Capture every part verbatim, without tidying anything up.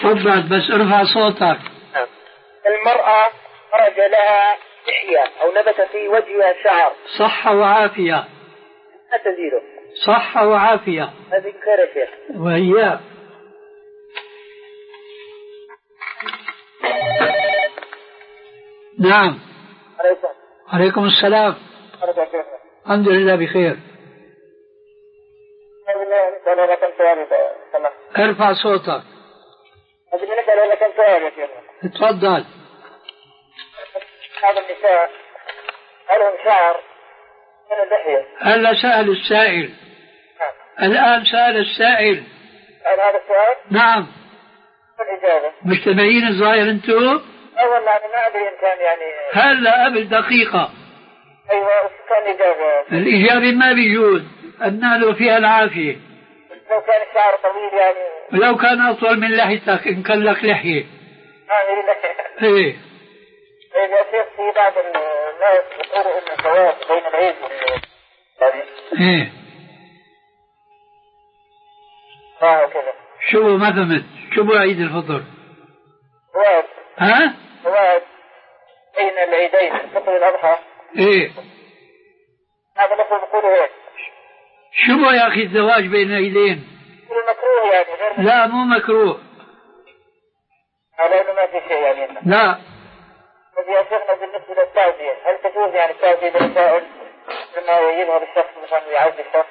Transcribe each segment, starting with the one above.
تفضل بس ارفع صوتك. المرأة خرج لها لحية أو نبت في وجهها شعر. صحة وعافية. ما تزيده. صحة وعافية. هذه خير يا شيخ. وهي نعم. عليكم. عليكم السلام. الحمد لله بخير. ارفع صوتك. تفضل. هذا النساء لهم شعر من اللحية. هلا سأل السائل. الآن سأل السائل. سأل هذا السؤال؟ نعم. الإجابة. مجتمعين الظاهر أنتم؟ أه والله أنا ما أدري إن كان يعني. هلا قبل دقيقة. أيوة كان الإجابة. الإجابة ما بيجوز. النال فيها العافية. لو كان الشعر طويل يعني. لو كان أطول من لحيتك إن كان لك لحية. آه هي لحية. إيه. إيه يا شيخ في بعض الناس يقولوا إن الزواج بين العيد وال. إيه. آه كذا. شو ما فهمت؟ شو بو عيد الفطر؟ زواج. ها؟ زواج بين العيدين الفطر والأضحى. إيه. هذا نحن نقوله هيك. شو بو يا أخي الزواج بين العيدين؟ مكروه يعني غير. لا مو مكروه. على إنه ما في شيء يعني. لا. طيب يا شيخنا بالنسبة للتعزية هل تجوز يعني التعزية بالرسائل لما يظهر الشخص مثلا يعزي الشخص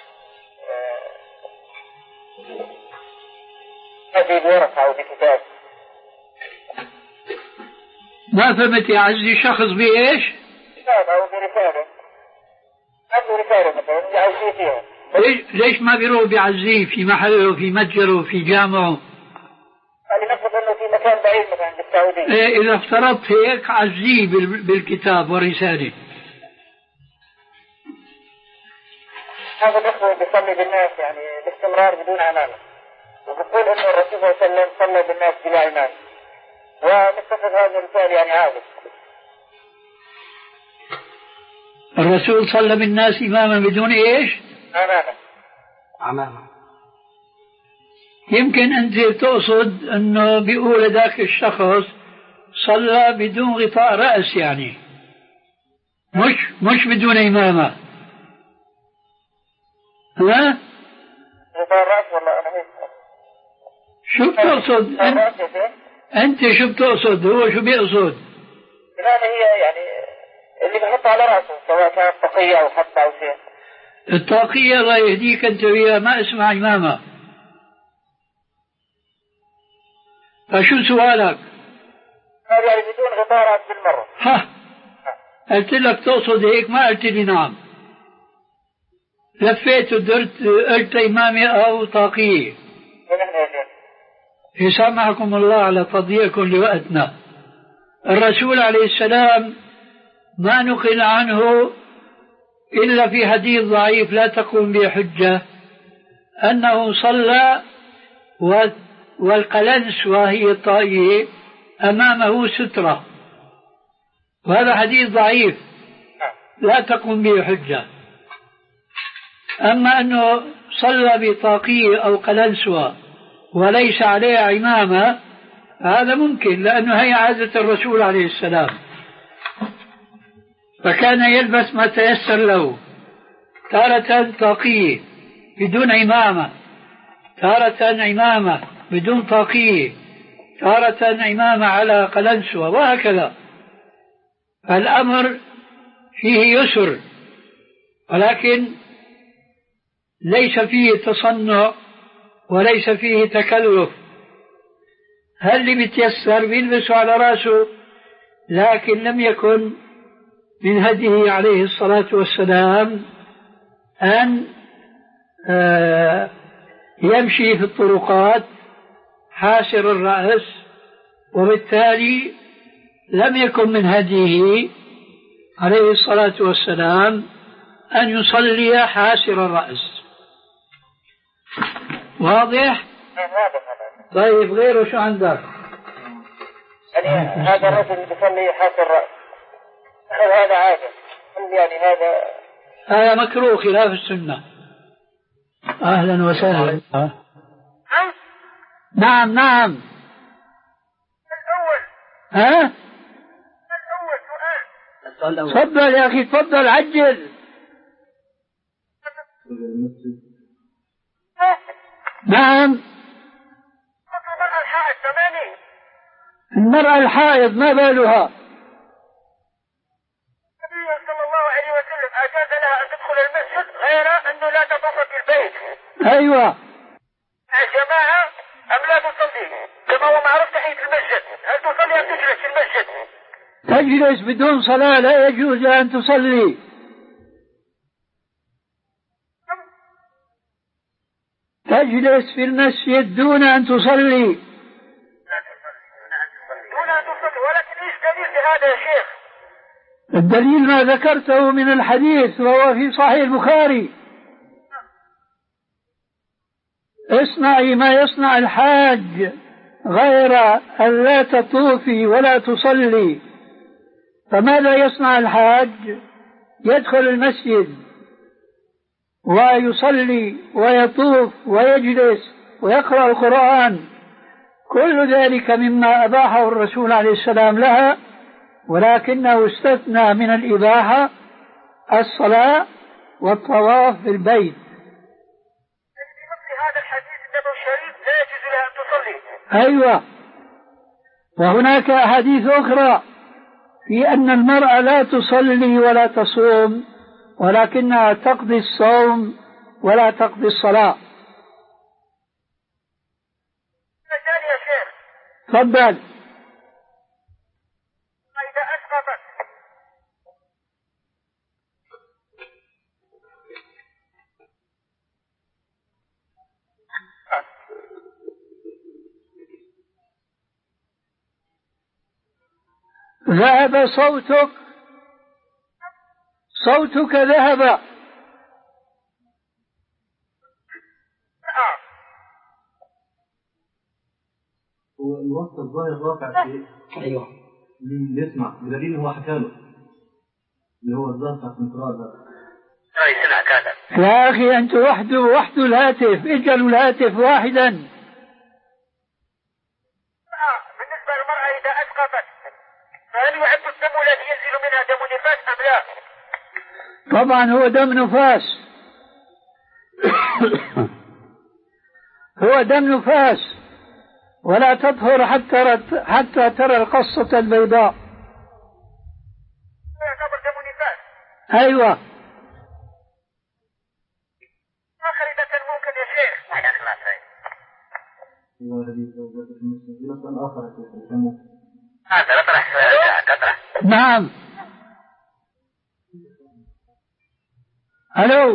تعزية بورقة أو بكتاب؟ ما فهمت يعزي شخص بإيش؟ كتاب أو برسالة. عنده رسالة مثلا يعزيه فيها. ليش ليش ما بيروح بيعزيه في محله في متجره في جامعه؟ يعني نفرض انه في مكان بعيد مثلا بالسعودية. إيه اذا افترضت هيك عزيه بالكتاب ورسالة. هذا الاخوة بيصلي بالناس يعني باستمرار بدون امانة وبقول انه الرسول صلى الله عليه وسلم صلى بالناس بلا ايمان ونتخذ هذا الرسالة يعني عادة. الرسول صلى بالناس اماما بدون ايش؟ امانة. امانة. يمكن أنت تقصد أنه بيقول ذاك الشخص صلى بدون غطاء رأس يعني مش مش بدون إمامة. ها؟ غطاء رأس ولا أنا هيك؟ شو بتقصد؟ أنت, أنت شو بتقصد؟ هو شو بيقصد؟ الإمامة هي يعني اللي بحطها على رأسه سواء كانت طاقية أو حتى أو شيء. الطاقية الله يهديك أنت وياه ما اسمها إمامة. فشو سؤالك؟ هذا يعني بدون غطاء بالمرة. ها قلت لك تقصد هيك ما قلت لي نعم. لفيت ودرت قلت إمامي أو طاقية. يسامحكم الله على تضييعكم لوقتنا. الرسول عليه السلام ما نقل عنه إلا في حديث ضعيف لا تقوم به حجة أنه صلى و والقلنس وهي الطائية أمامه سترة وهذا حديث ضعيف لا تقوم به حجة. أما أنه صلى بطاقية أو قلنسوة وليس عليها عمامة هذا ممكن لأنه هي عادة الرسول عليه السلام فكان يلبس ما تيسر له تارة طاقية بدون عمامة تارة عمامة بدون طاقية تارة عمامة على قلنسوة وهكذا. فالأمر فيه يسر ولكن ليس فيه تصنع وليس فيه تكلف. هل اللي بيتيسر بيلبسه على رأسه لكن لم يكن من هديه عليه الصلاة والسلام أن يمشي في الطرقات حاسر الرأس وبالتالي لم يكن من هديه عليه الصلاة والسلام أن يصلي حاسر الرأس. واضح؟ طيب غيره شو عندك؟ يعني هذا الرجل اللي بيصلي حاسر الرأس هذا عادة يعني هذا هذا مكروه خلاف السنة. أهلا وسهلا. نعم نعم ها؟ تفضل يا أخي تفضل عجل. نعم. المرأة الحائض ما بالها؟ النبي صلى الله عليه وسلم أجاز لها أن تدخل المسجد غير أنه لا تطوف في البيت. أيوة. الجماعة أم لا تصلي كما هو معروف تحية المسجد، هل تصلي أم تجلس في المسجد؟ تجلس بدون صلاة، لا يجوز أن تصلي. تجلس في المسجد دون أن تصلي. دون أن تصلي، ولكن إيش دليل لهذا يا شيخ؟ الدليل ما ذكرته من الحديث وهو في صحيح البخاري: اصنعي ما يصنع الحاج غير أن لا تطوفي ولا تصلي. فماذا يصنع الحاج؟ يدخل المسجد ويصلي ويطوف ويجلس ويقرأ القرآن، كل ذلك مما أباحه الرسول عليه السلام لها، ولكنه استثنى من الإباحة الصلاة والطواف في البيت. في هذا الحديث النبوي الشريف لا يجوز لها أن تصلي. أيوة. وهناك أحاديث أخرى في أن المرأة لا تصلي ولا تصوم، ولكنها تقضي الصوم ولا تقضي الصلاة. مجال يا شيخ. تفضل. إذا أسقطت ذهب صوتك، صوتك ذهب. هو الوصف الظاهر واقع في ايوه اللي يسمع بدليل هو حكى له اللي هو الظاهر بتاع الانفراد هذا. اي سمع كذا. يا اخي انت وحده وحده الهاتف، اجعلوا الهاتف واحدا. بالنسبه للمراه اذا اسقطت فهل يعد الدم الذي ينزل منها دم نفاس ام لا؟ طبعا هو دم نفاس. هو دم نفاس، ولا تطهر حتى حتى ترى القصة البيضاء. يعتبر دم نفاس. أيوة. آخر إذا كان ممكن يا شيخ. هذا نطرح نطرح. نعم. ألو.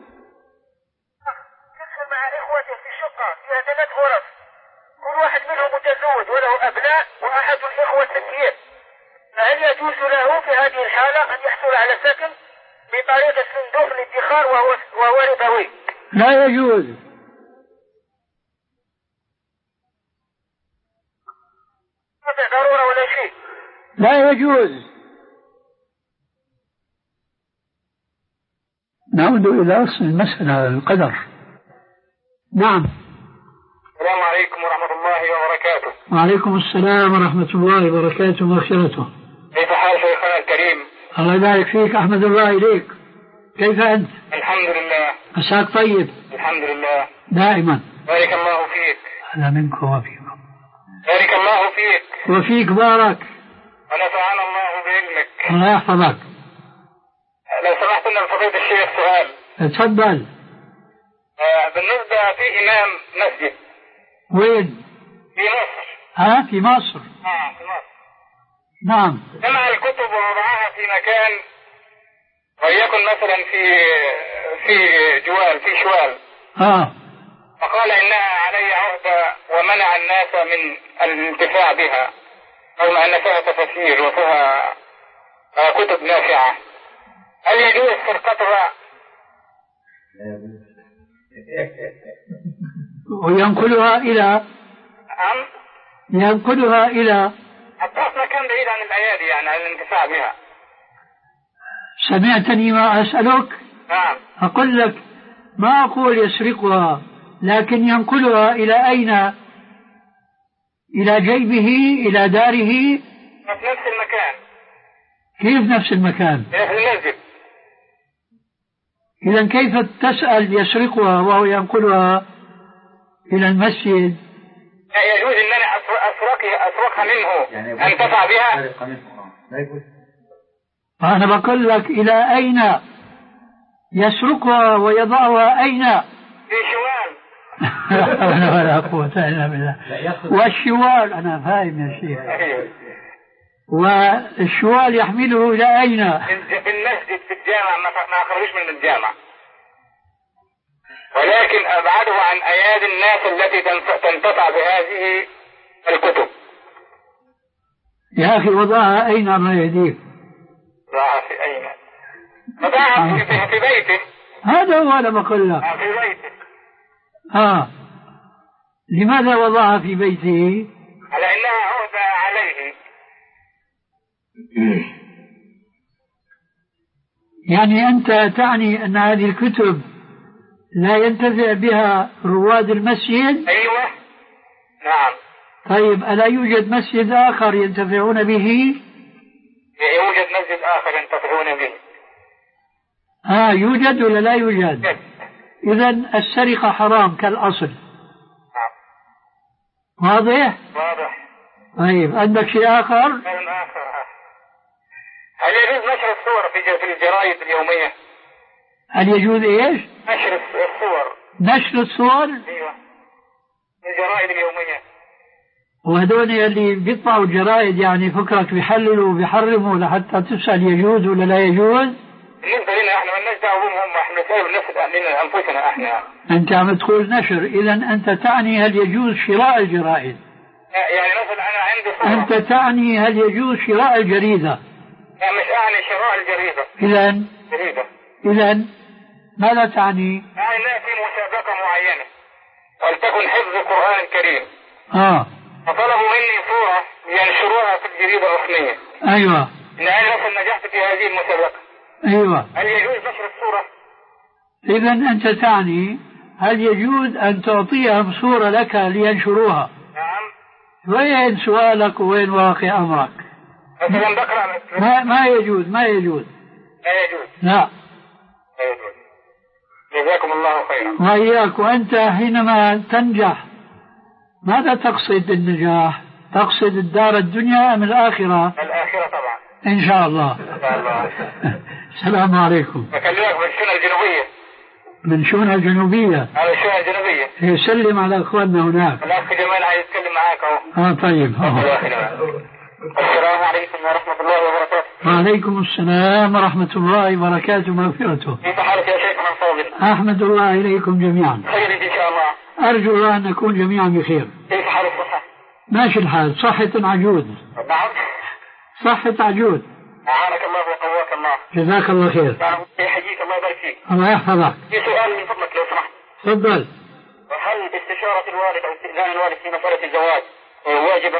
تدخل مع إخوته في شقة فيها ثلاث غرف، كل واحد منهم متزوج وله أبناء وأحد الإخوة سكين، فهل يجوز له في هذه الحالة أن يحصل على سكن بطريقة صندوق الادخار وهو وهو ربوي؟ لا يجوز. هذا ضرورة ولا شيء. لا يجوز. نعود إلى أصل المسألة القدر. نعم. السلام عليكم ورحمة الله وبركاته. وعليكم السلام ورحمة الله وبركاته ومغفرته. كيف حال شيخنا الكريم؟ الله يبارك فيك، أحمد الله إليك. كيف أنت؟ الحمد لله. مساك طيب. الحمد لله. دائما. بارك الله فيك. أنا منكم وفيكم. بارك الله فيك. وفيك بارك. ونفعنا الله بعلمك. الله يحفظك. لو سمحت لنا فضيلة الشيخ سؤال. تفضل. آه بالنسبة في إمام مسجد. وين؟ في مصر. ها في مصر. آه في مصر. نعم. جمع الكتب ووضعها في مكان وليكن مثلا في في جوال في شوال. اه. فقال إنها علي عهدة ومنع الناس من الانتفاع بها، رغم أن فيها تفاسير وفيها آه كتب نافعة. هل يجوز سرقتها؟ وينقلها إلى أم؟ ينقلها إلى حتى مكان بعيد عن الأيادي يعني عن الانتفاع بها. سمعتني ما أسألك؟ نعم. أقول لك ما أقول يسرقها، لكن ينقلها إلى أين؟ إلى جيبه، إلى داره، في نفس المكان. كيف نفس المكان؟ في المسجد. إذا كيف تسأل يسرقها وهو ينقلها إلى المسجد؟ لا يجوز أن أنا أسرقها أسرقها منه يعني أنتفع بها. أنا بقول لك إلى أين يسرقها ويضعها أين؟ في شوال. لا ولا قوة إلا بالله. والشوال أنا فاهم يا شيخ. والشوال يحمله إلى أين؟ في المسجد في الجامع، ما أخرجوش من الجامع، ولكن أبعده عن أيادي الناس التي تنتفع بهذه الكتب. يا أخي وضعها أين الله يهديك؟ وضعها في أين؟ وضعها في, في بيته. هذا هو أنا بقول لك. في بيته. آه لماذا وضعها في بيته؟ على أنها عهدة عليه. يعني أنت تعني أن هذه الكتب لا ينتفع بها رواد المسجد؟ أيوة نعم. طيب ألا يوجد مسجد آخر ينتفعون به؟ يوجد مسجد آخر ينتفعون به. آه يوجد ولا لا يوجد؟ إذن السرقة حرام كالأصل. نعم. واضح؟ واضح. طيب عندك شيء آخر؟ شيء آخر. هل يجوز نشر الصور في الجرائد اليومية؟ هل يجوز إيش؟ نشر الصور. نشر الصور؟ أيوة في الجرائد اليومية. وهدول اللي بيطبعوا الجرائد يعني فكرك بيحللوا وبيحرموا لحتى تسأل يجوز ولا لا يجوز؟ بالنسبة لنا احنا ما لناش دعوة بهم، احنا سايب نفس لنا انفسنا احنا. انت عم تقول نشر، اذا انت تعني هل يجوز شراء الجرائد؟ يعني مثلا انا عندي صورة. انت تعني هل يجوز شراء الجريدة؟ لا مش اعني شراء الجريدة. اذا جريدة. اذا ماذا تعني؟ يعني لا في مسابقة معينة ولتكن حفظ القرآن الكريم. اه فطلبوا مني صورة ينشروها في الجريدة الرسمية. ايوه. ان انا مثلا نجحت في هذه المسابقة. ايوه. هل يجوز نشر الصورة؟ اذا انت تعني هل يجوز ان تعطيهم صورة لك لينشروها؟ نعم. وين سؤالك وين واقع امرك؟ مثلا بقرأ ما ما يجوز ما يجوز. لا يجوز. لا. لا يجوز. جزاكم الله خيرا. وإياك. وأنت حينما تنجح ماذا تقصد النجاح؟ تقصد الدار الدنيا أم الآخرة؟ الآخرة طبعا. إن شاء الله. إن شاء الله. السلام عليكم. بكلمك من شونة الجنوبية. من شونة الجنوبية. على الشونة الجنوبية. يسلم على أخواننا هناك. الأخ جمال عايز يتكلم معاك أهو. آه طيب. السلام عليكم ورحمة الله وبركاته. وعليكم السلام ورحمة الله وبركاته ومغفرته. كيف حالك يا شيخ من فاضل؟ أحمد الله إليكم جميعا. خير إن شاء الله. أرجو الله أن نكون جميعا بخير. كيف حال الصحة؟ ماشي الحال. صحة عجود. نعم. صحة عجود. أعانك الله وقواك الله. جزاك الله خير. يحييك الله يبارك فيك. الله يحفظك. في سؤال من فضلك لو سمحت. تفضل. هل استشارة الوالد أو استئذان الوالد في مسألة الزواج واجبة؟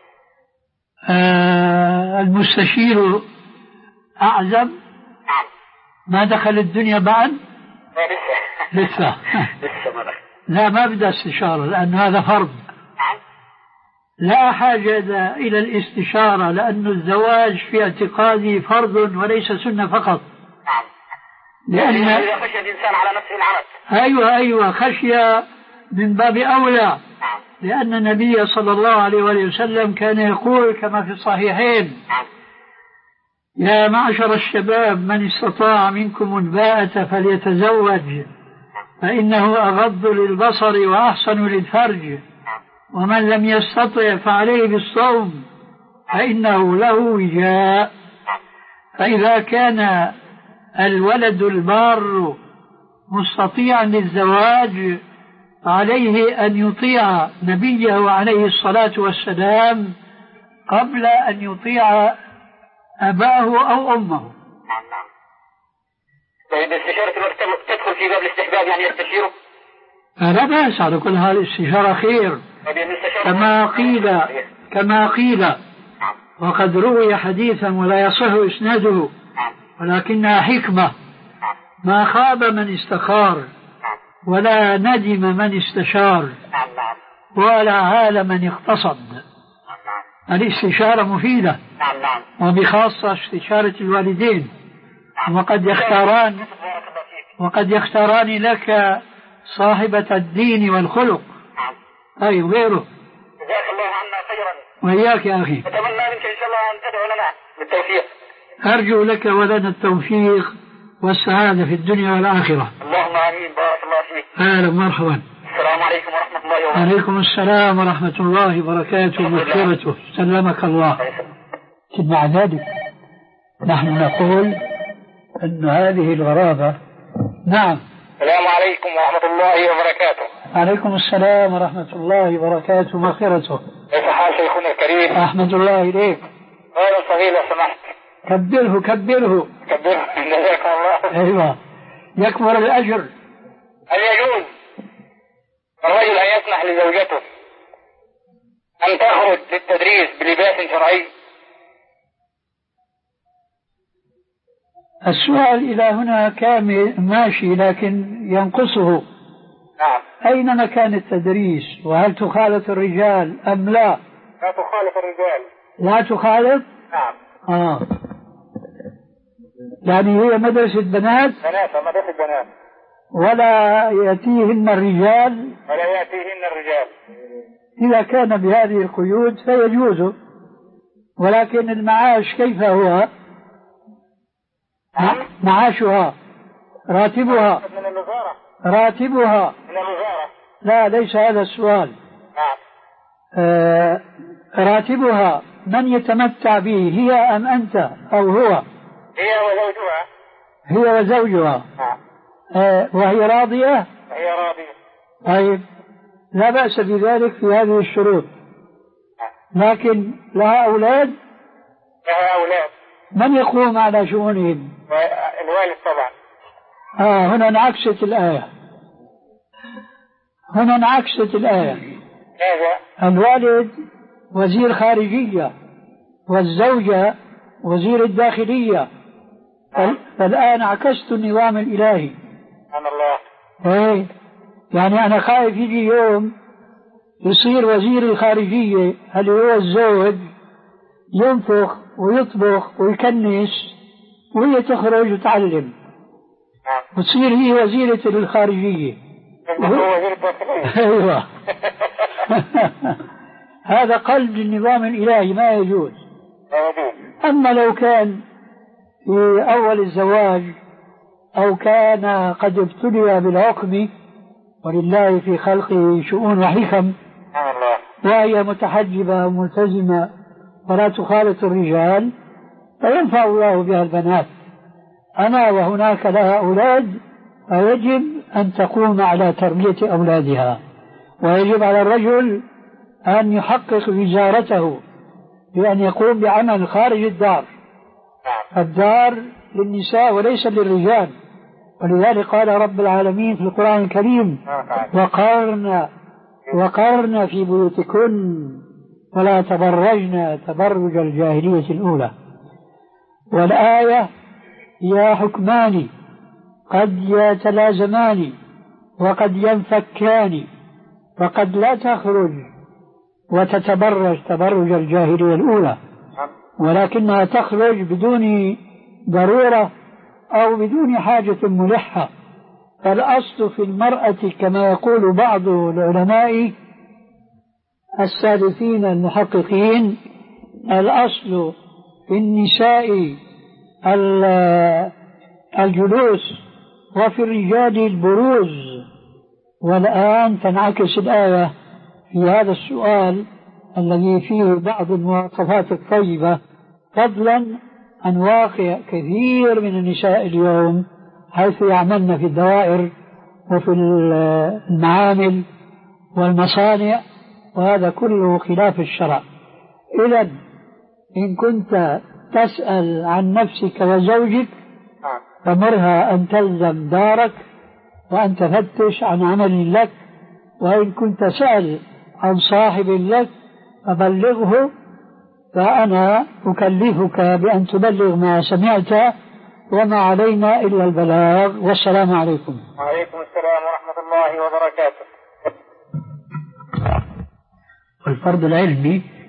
آه المستشير أعزب. نعم. ما دخل الدنيا بعد؟ لا لسه. لسه. لسه ما دخل. لا ما بدأ استشارة لأن هذا فرض. نعم. لا حاجة إلى الاستشارة لأن الزواج في اعتقادي فرض وليس سنة فقط. نعم. لأن إذا خشي الإنسان على نفسه العنت. أيوة أيوة خشية من باب أولى. نعم. لأن النبي صلى الله عليه وسلم كان يقول كما في الصحيحين: نعم. يا معشر الشباب من استطاع منكم الباءة فليتزوج فإنه أغض للبصر وأحسن للفرج ومن لم يستطع فعليه بالصوم فإنه له وجاء. فإذا كان الولد البار مستطيعا للزواج فعليه أن يطيع نبيه عليه الصلاة والسلام قبل أن يطيع أباه أو أمه. نعم نعم. طيب استشارة الوقت تدخل في باب الاستحباب يعني يستشيره؟ لا بأس على كل حال الاستشارة خير كما قيل كما قيل وقد روي حديثا ولا يصح إسناده ولكنها حكمة: ما خاب من استخار ولا ندم من استشار ولا عال من اقتصد. الاستشارة مفيدة. نعم نعم. وبخاصة استشارة الوالدين. وقد يختاران وقد يختاران لك صاحبة الدين والخلق. نعم. طيب غيره. جزاك الله عنا خيرا. وإياك يا أخي. أتمنى منك إن شاء الله أن تدعو لنا بالتوفيق. أرجو لك ولنا التوفيق والسعادة في الدنيا والآخرة. اللهم آمين. بارك الله فيك. أهلا مرحبا. السلام عليكم ورحمة الله وبركاته. عليكم السلام ورحمة الله وبركاته ومغفرته. سلمك الله. مع ذلك نحن نقول أن هذه الغرابة. نعم. السلام عليكم ورحمة الله وبركاته. عليكم السلام ورحمة الله وبركاته ومغفرته. كيف حال شيخنا الكريم؟ أحمد الله إليك. قال صغير لو سمحت. كبره كبره كبره. جزاك الله. أيوة يكبر الأجر. هل يجوز الرجل أن يسمح لزوجته أن تخرج للتدريس بلباس شرعي؟ السؤال إلى هنا كامل ماشي لكن ينقصه. نعم. أين مكان التدريس؟ وهل تخالف الرجال أم لا؟ لا تخالف الرجال. لا تخالف؟ نعم. آه. يعني هي مدرسة بنات؟ بنات مدرسة بنات. ولا يأتيهن الرجال؟ ولا يأتيهن الرجال. إذا كان بهذه القيود فيجوز. ولكن المعاش كيف هو؟ نعم. معاشها راتبها من الوزارة. راتبها من الوزارة. لا ليس هذا السؤال. نعم. آه راتبها من يتمتع به هي أم أنت أو هو؟ هي وزوجها. هي وزوجها. نعم. آه وهي راضية؟ هي راضية. طيب لا بأس بذلك في هذه الشروط. لكن لها أولاد؟ لها أولاد. من يقوم على شؤونهم؟ الوالد طبعا. آه هنا انعكست الآية. هنا انعكست الآية. ماذا؟ الوالد وزير خارجية والزوجة وزير الداخلية. فالآن عكست النظام الإلهي. سبحان الله. ايه يعني أنا خايف يجي يوم يصير وزير الخارجية اللي هو الزوج ينفخ ويطبخ ويكنس وهي تخرج وتعلم وتصير هي وزيرة الخارجية. ايوه. هذا قلب النظام الإلهي ما يجوز. أما لو كان في أول الزواج أو كان قد ابتلي بالعقم ولله في خلقه شؤون وحكم وهي متحجبة وملتزمة ولا تخالط الرجال فينفع الله بها البنات. أما وهناك لها أولاد فيجب أن تقوم على تربية أولادها. ويجب على الرجل أن يحقق وزارته بأن يقوم بعمل خارج الدار. الدار للنساء وليس للرجال. ولذلك قال رب العالمين في القرآن الكريم وقرن وقرن في بيوتكن ولا تبرجن تبرج الجاهلية الأولى. والآية هي حكمان قد يتلازمان وقد ينفكان. فقد لا تخرج وتتبرج تبرج الجاهلية الأولى ولكنها تخرج بدون ضرورة أو بدون حاجة ملحة. فالأصل في المرأة كما يقول بعض العلماء السادسين المحققين الأصل في النساء الجلوس وفي الرجال البروز. والآن تنعكس الآية في هذا السؤال الذي فيه بعض المواصفات الطيبة فضلا عن واقع كثير من النساء اليوم حيث يعملن في الدوائر وفي المعامل والمصانع وهذا كله خلاف الشرع. إذن إن كنت تسأل عن نفسك وزوجك فمرها أن تلزم دارك وأن تفتش عن عمل لك. وإن كنت سأل عن صاحب لك فبلغه. فأنا أكلفك بأن تبلغ ما سمعت وما علينا إلا البلاغ. والسلام عليكم. وعليكم السلام ورحمة الله وبركاته. والفرض العلمي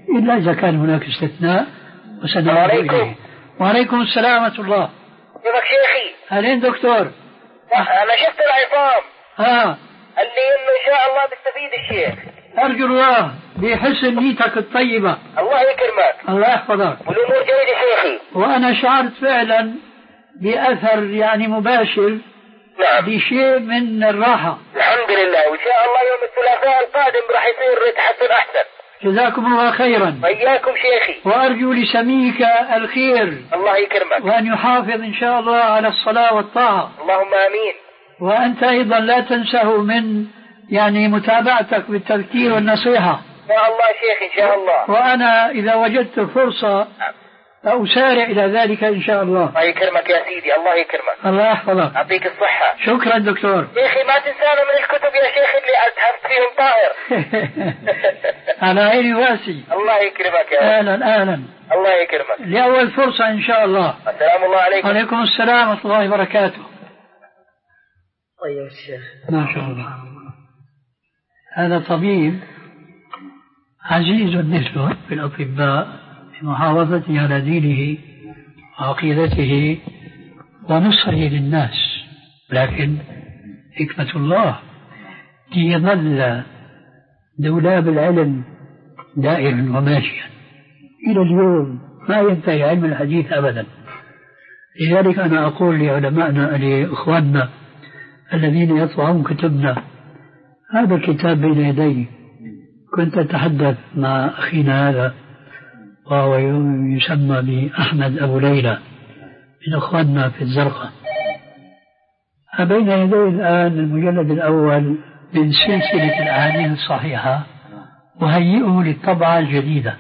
إلا إذا كان هناك استثناء وسنعود إليه. وعليكم السلام ورحمة الله. كيفك شيخي؟ أهلين دكتور. أنا شفت العظام آه اللي إنه إن شاء الله بيستفيد الشيخ. أرجو الله بحسن نيتك الطيبة. الله يكرمك. الله يحفظك. والأمور جيدة شيخي. وأنا شعرت فعلا بأثر يعني مباشر. نعم. بشيء من الراحة. الحمد لله، وإن شاء الله يوم الثلاثاء القادم راح يصير تحسن أحسن. جزاكم الله خيرا. وإياكم شيخي. وأرجو لسميك الخير. الله يكرمك. وأن يحافظ إن شاء الله على الصلاة والطاعة. اللهم آمين. وأنت أيضا لا تنسه من يعني متابعتك بالتذكير والنصيحة. إن شاء الله شيخ إن شاء الله. وأنا إذا وجدت فرصة أسارع إلى ذلك إن شاء الله. الله يكرمك يا سيدي. الله يكرمك. الله يحفظك. يعطيك الصحة. شكرا دكتور. شيخي ما تنسانا من الكتب يا شيخ اللي أزهرت فيهم طاهر. على عيني واسي. الله يكرمك يا أهلا أهلا. الله يكرمك. لأول فرصة إن شاء الله. السلام الله عليكم. وعليكم السلام ورحمة الله وبركاته. طيب الشيخ. ما شاء الله. هذا طبيب عزيز مثله في الأطباء في محافظته على دينه وعقيدته ونصحه للناس، لكن حكمة الله ليظل دولاب العلم دائما وماشيا إلى اليوم، ما ينتهي علم الحديث أبدا. لذلك أنا أقول لعلمائنا لإخواننا الذين يطبعون كتبنا، هذا الكتاب بين يدي، كنت أتحدث مع أخينا هذا وهو يسمى بأحمد أبو ليلى من أخواننا في الزرقاء، بين يدي الآن المجلد الأول من سلسلة الأحاديث الصحيحة، وهيئه للطبعة الجديدة.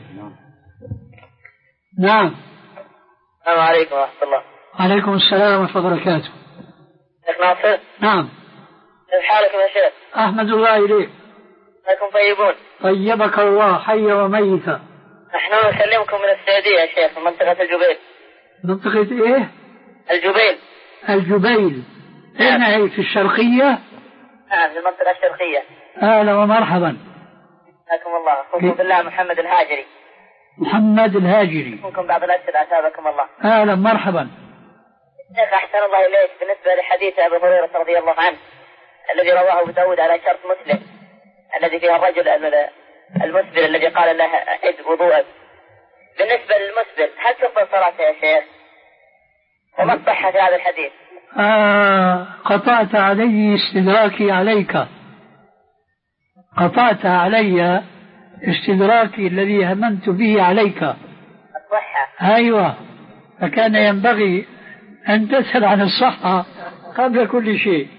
نعم. السلام عليكم ورحمة الله. عليكم السلام ورحمة الله وبركاته. شيخ ناصر. نعم. كيف حالكم يا شيخ؟ أحمد الله إليك. أنكم طيبون؟ طيبك الله حي وميتا. نحن نكلمكم من السعودية يا شيخ، من منطقة الجبيل. منطقة إيه؟ الجبيل. الجبيل. أين هي؟ في الشرقية؟ نعم في المنطقة الشرقية. أهلا ومرحبا. حياكم الله. أخوكم بالله محمد الهاجري. محمد الهاجري. أخوكم بعض الأسئلة أثابكم الله. أهلا مرحبا. شيخ أحسن الله إليك، بالنسبة لحديث أبي هريرة رضي الله عنه الذي رواه أبو داود على شرط مسلم، الذي فيها الرجل المسبل الذي قال له أعد وضوءك، بالنسبة للمسبل هل تفضل صلاته يا شيخ؟ وما الصحة في هذا الحديث؟ آه قطعت علي استدراكي عليك، قطعت علي استدراكي الذي هممت به عليك. الصحة. أيوة، فكان ينبغي أن تسأل عن الصحة قبل كل شيء،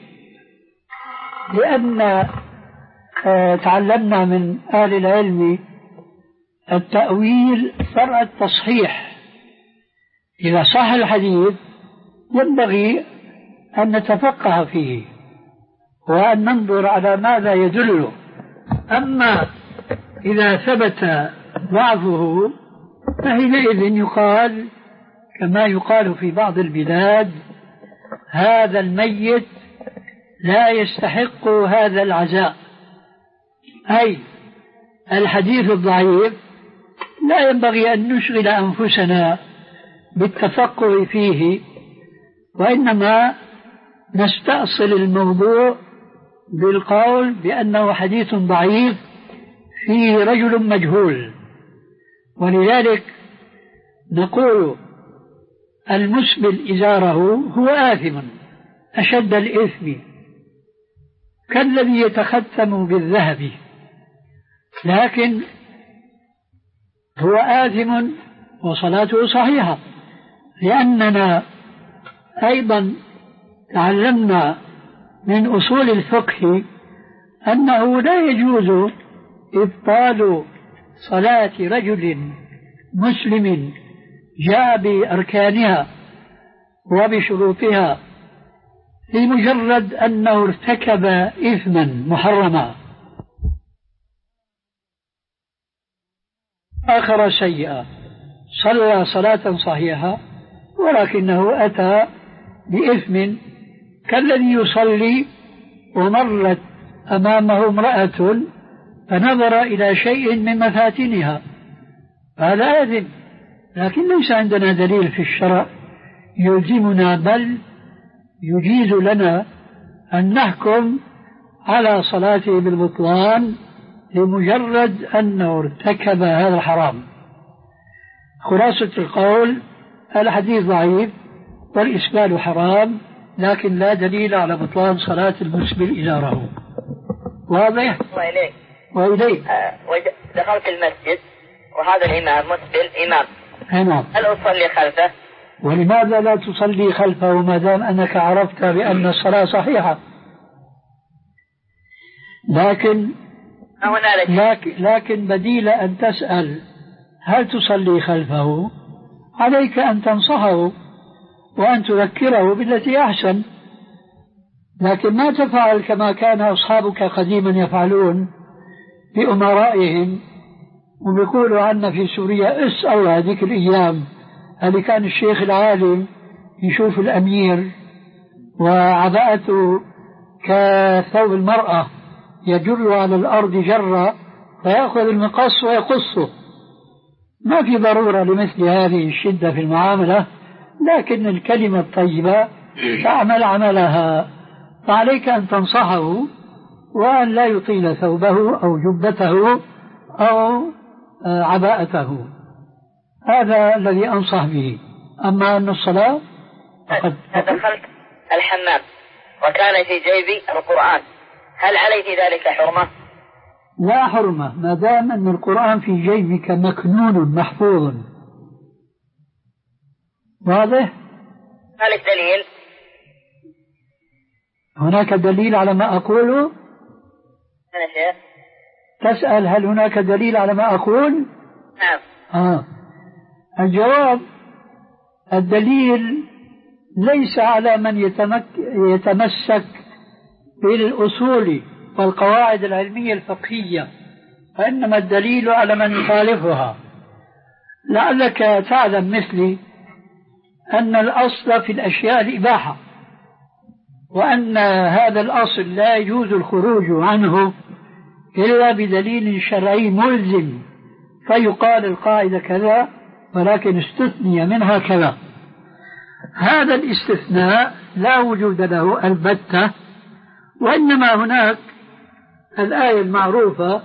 لأن آه تعلمنا من أهل العلم التأويل فرع التصحيح. إذا صح الحديث ينبغي أن نتفقه فيه وأن ننظر على ماذا يدل. أما إذا ثبت ضعفه فحينئذ يقال كما يقال في بعض البلاد هذا الميت لا يستحق هذا العزاء، أي الحديث الضعيف لا ينبغي أن نشغل أنفسنا بالتفقه فيه، وإنما نستأصل الموضوع بالقول بأنه حديث ضعيف فيه رجل مجهول. ولذلك نقول المسبل إزاره هو آثم أشد الإثم كالذي يتختم بالذهب، لكن هو آثم وصلاته صحيحة، لأننا أيضا تعلمنا من أصول الفقه أنه لا يجوز إبطال صلاة رجل مسلم جاء بأركانها وبشروطها لمجرد أنه ارتكب إثما محرما آخر سيئة، صلى صلاة صحيحة ولكنه أتى بإثم كالذي يصلي ومرت أمامه امرأة فنظر إلى شيء من مفاتنها هذا آثم، لكن ليس عندنا دليل في الشرع يلزمنا، بل يجيز لنا أن نحكم على صلاته بالبطلان لمجرد أنه ارتكب هذا الحرام. خلاصة القول: الحديث ضعيف والإسبال حرام، لكن لا دليل على بطلان صلاة المسبل إزاره. واضح؟ وإليك وإليك آه دخلت المسجد وهذا الإمام مسبل إمام، نعم، هل أصلي خلفه؟ ولماذا لا تصلي خلفه ما دام أنك عرفت بأن الصلاة صحيحة؟ لكن لكن, لكن بديل أن تسأل هل تصلي خلفه، عليك أن تنصحه وأن تذكره بالتي أحسن، لكن ما تفعل كما كان أصحابك قديما يفعلون بأمرائهم، وبيقولوا عنا في سوريا اسأل هذيك الأيام اللي كان الشيخ العالم يشوف الأمير وعباءته كثوب المرأة يجر على الأرض جرة فيأخذ المقص ويقصه. ما في ضرورة لمثل هذه الشدة في المعاملة، لكن الكلمة الطيبة تعمل عملها، فعليك أن تنصحه وأن لا يطيل ثوبه أو جبته أو عباءته. هذا الذي أنصح به. أما أن الصلاة فقد دخلت الحمام وكان في جيبي القرآن، هل علي في ذلك حرمة؟ لا حرمة ما دام أن القرآن في جيبك مكنون محفوظ. واضح؟ هل الدليل؟ هناك دليل على ما أقوله؟ أنا شيخ تسأل هل هناك دليل على ما أقول؟ نعم. آه. الجواب: الدليل ليس على من يتمك يتمسك بالأصول والقواعد العلمية الفقهية، فإنما الدليل على من يخالفها. لعلك تعلم مثلي أن الأصل في الأشياء الإباحة، وأن هذا الأصل لا يجوز الخروج عنه إلا بدليل شرعي ملزم، فيقال القاعدة كذا ولكن استثني منها كذا. هذا الاستثناء لا وجود له البتة، وإنما هناك الآية المعروفة: